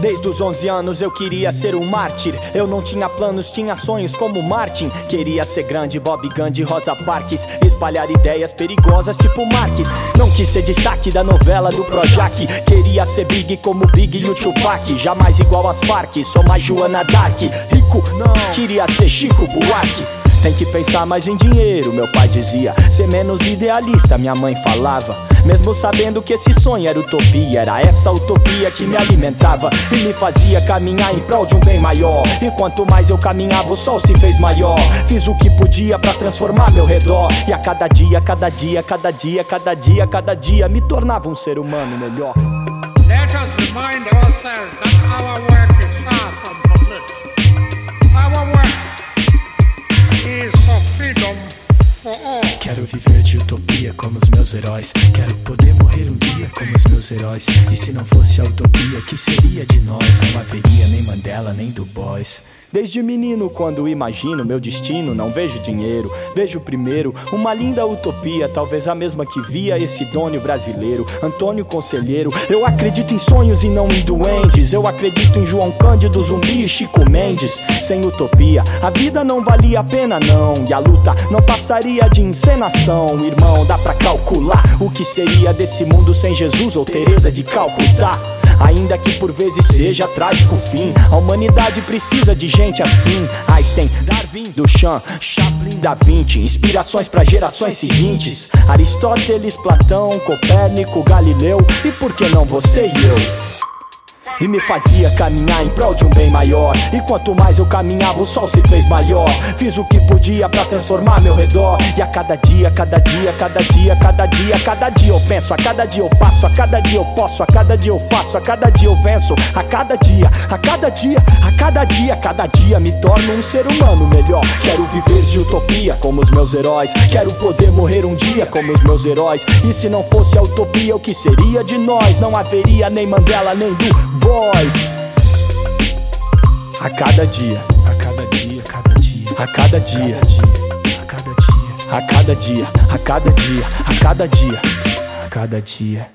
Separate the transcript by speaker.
Speaker 1: Desde os 11 anos eu queria ser um mártir. Eu não tinha planos, tinha sonhos como Martin. Queria ser grande, Bob Gandhi, Rosa Parks, espalhar ideias perigosas tipo Marques. Não quis ser destaque da novela do Projac. Queria ser big como Big e o Tupac. Jamais igual às Farc, sou mais Joana Dark. Rico, não, queria ser Chico Buarque. Tem que pensar mais em dinheiro, meu pai dizia. Ser menos idealista, minha mãe falava. Mesmo sabendo que esse sonho era utopia. Era essa utopia que me alimentava e me fazia caminhar em prol de um bem maior. E quanto mais eu caminhava, o sol se fez maior. Fiz o que podia pra transformar meu redor. E a cada dia, cada dia, cada dia, cada dia, cada dia me tornava um ser humano melhor.
Speaker 2: Let us remind ourselves that our work is far from public. Our work is for freedom for all.
Speaker 3: Quero viver de utopia como os meus heróis. Quero poder morrer um dia como os meus heróis. E se não fosse a utopia, que seria de nós? Não haveria nem Mandela, nem Du Bois.
Speaker 1: Desde menino, quando imagino meu destino, não vejo dinheiro. Vejo primeiro uma linda utopia, talvez a mesma que via esse Dônio brasileiro, Antônio Conselheiro. Eu acredito em sonhos e não em duendes. Eu acredito em João Cândido, Zumbi e Chico Mendes. Sem utopia, a vida não valia a pena não. E a luta não passaria de encenação. Irmão, dá pra calcular o que seria desse mundo sem Jesus ou Teresa de Calcutá. Ainda que por vezes seja trágico o fim, a humanidade precisa de gente assim. Einstein, Darwin, Duchamp, Chaplin, Da Vinci, inspirações para gerações seguintes. Aristóteles, Platão, Copérnico, Galileu, e por que não você e eu? E me fazia caminhar em prol de um bem maior. E quanto mais eu caminhava, o sol se fez maior. Fiz o que podia pra transformar meu redor. E a cada dia, cada dia, cada dia, cada dia, cada dia eu penso, a cada dia eu passo, a cada dia eu posso, a cada dia eu faço, a cada dia eu venço. A cada dia, a cada dia, a cada dia, cada dia me torno um ser humano melhor. Quero viver de utopia como os meus heróis. Quero poder morrer um dia como os meus heróis. E se não fosse a utopia, o que seria de nós? Não haveria nem Mandela, nem Du Bois. A cada dia,
Speaker 3: a cada dia, cada dia,
Speaker 1: a cada dia,
Speaker 3: a cada dia,
Speaker 1: a cada dia, a cada dia, a cada dia,
Speaker 3: a cada dia.